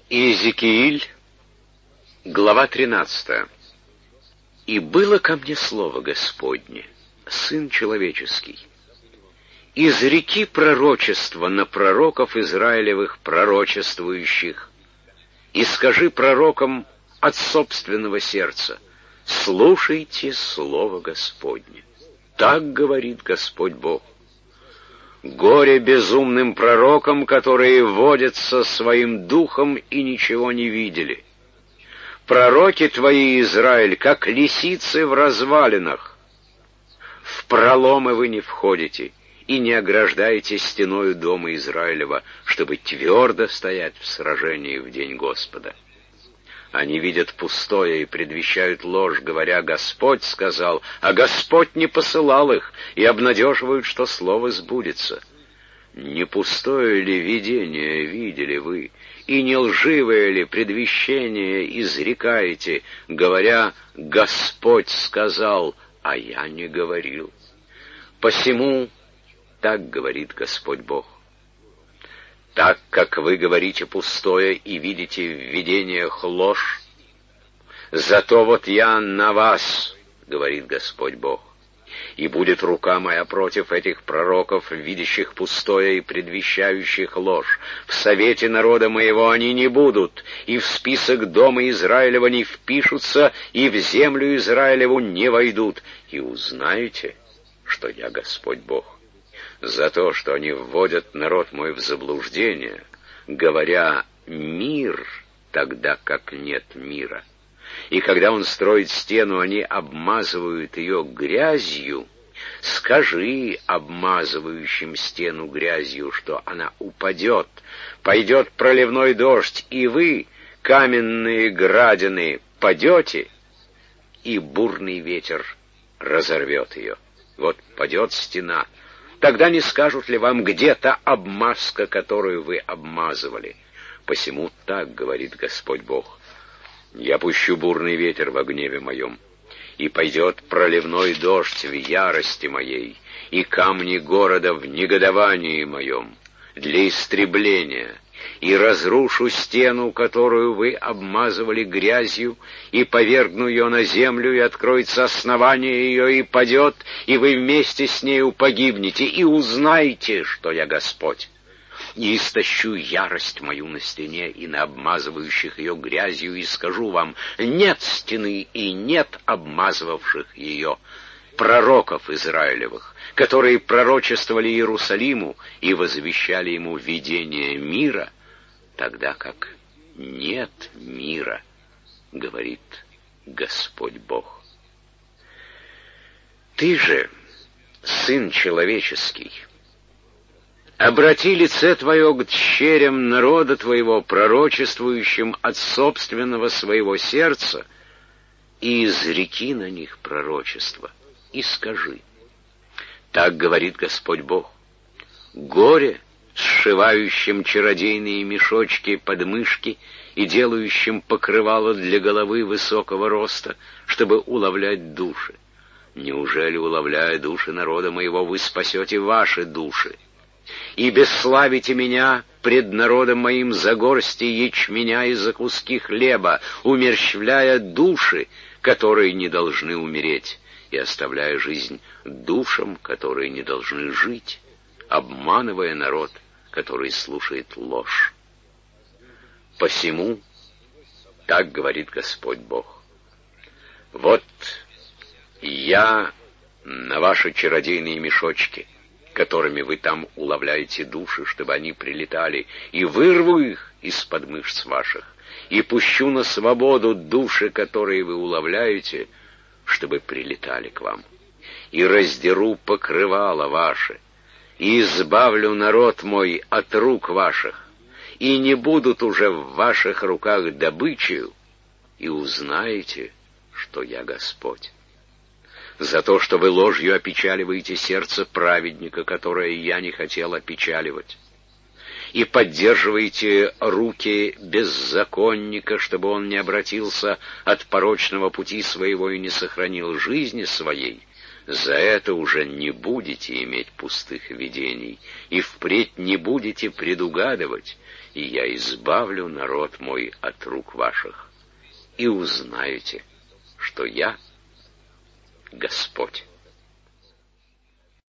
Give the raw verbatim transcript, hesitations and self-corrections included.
Иезекииль, глава тринадцатая. «И было ко мне слово Господне, Сын человеческий, изреки пророчество на пророков Израилевых пророчествующих, и скажи пророкам от собственного сердца: слушайте слово Господне. Так говорит Господь Бог. Горе безумным пророкам, которые водятся своим духом и ничего не видели. Пророки твои, Израиль, как лисицы в развалинах. В проломы вы не входите и не ограждаете стеною дома Израилева, чтобы твердо стоять в сражении в день Господа. Они видят пустое и предвещают ложь, говоря: Господь сказал, а Господь не посылал их, и обнадеживают, что слово сбудется. Не пустое ли видение видели вы, и не лживое ли предвещение изрекаете, говоря: Господь сказал, а я не говорил? Посему так говорит Господь Бог. Так как вы говорите пустое и видите в видениях ложь, зато вот я на вас, говорит Господь Бог, и будет рука моя против этих пророков, видящих пустое и предвещающих ложь. В совете народа моего они не будут, и в список дома Израилева не впишутся, и в землю Израилеву не войдут. И узнаете, что я Господь Бог. За то, что они вводят народ мой в заблуждение, говоря: мир, тогда как нет мира. И когда он строит стену, они обмазывают ее грязью. Скажи обмазывающим стену грязью, что она упадет, пойдет проливной дождь, и вы, каменные градины, падете, и бурный ветер разорвет ее. Вот падет стена. Тогда не скажут ли вам: где-то обмазка, которую вы обмазывали? Посему так говорит Господь Бог: я пущу бурный ветер во гневе моем, и пойдет проливной дождь в ярости моей, и камни города в негодовании моем, для истребления, и разрушу стену, которую вы обмазывали грязью, и повергну ее на землю, и откроется основание ее, и падет, и вы вместе с нею погибнете, и узнаете, что я Господь. И истощу ярость мою на стене и на обмазывающих ее грязью, и скажу вам: нет стены и нет обмазывавших ее пророков Израилевых, которые пророчествовали Иерусалиму и возвещали ему видение мира, тогда как нет мира, говорит Господь Бог. Ты же, Сын человеческий, обрати лице твое к дщерям народа твоего, пророчествующим от собственного своего сердца, и изреки на них пророчество, и скажи: так говорит Господь Бог. Горе сшивающим чародейные мешочки под мышки и делающим покрывало для головы высокого роста, чтобы уловлять души. Неужели, уловляя души народа моего, вы спасете ваши души? И бесславите меня пред народом моим за горсти ячменя и за куски хлеба, умерщвляя души, которые не должны умереть, и оставляя жизнь душам, которые не должны жить, обманывая народ, который слушает ложь. Посему так говорит Господь Бог: вот я на ваши чародейные мешочки, которыми вы там уловляете души, чтобы они прилетали, и вырву их из-под мышц ваших, и пущу на свободу души, которые вы уловляете, чтобы прилетали к вам, и раздеру покрывало ваше, и избавлю народ мой от рук ваших, и не будут уже в ваших руках добычею, и узнаете, что я Господь. За то, что вы ложью опечаливаете сердце праведника, которое я не хотел опечаливать, и поддерживаете руки беззаконника, чтобы он не обратился от порочного пути своего и не сохранил жизни своей, за это уже не будете иметь пустых видений, и впредь не будете предугадывать, и я избавлю народ мой от рук ваших, и узнаете, что я Господь».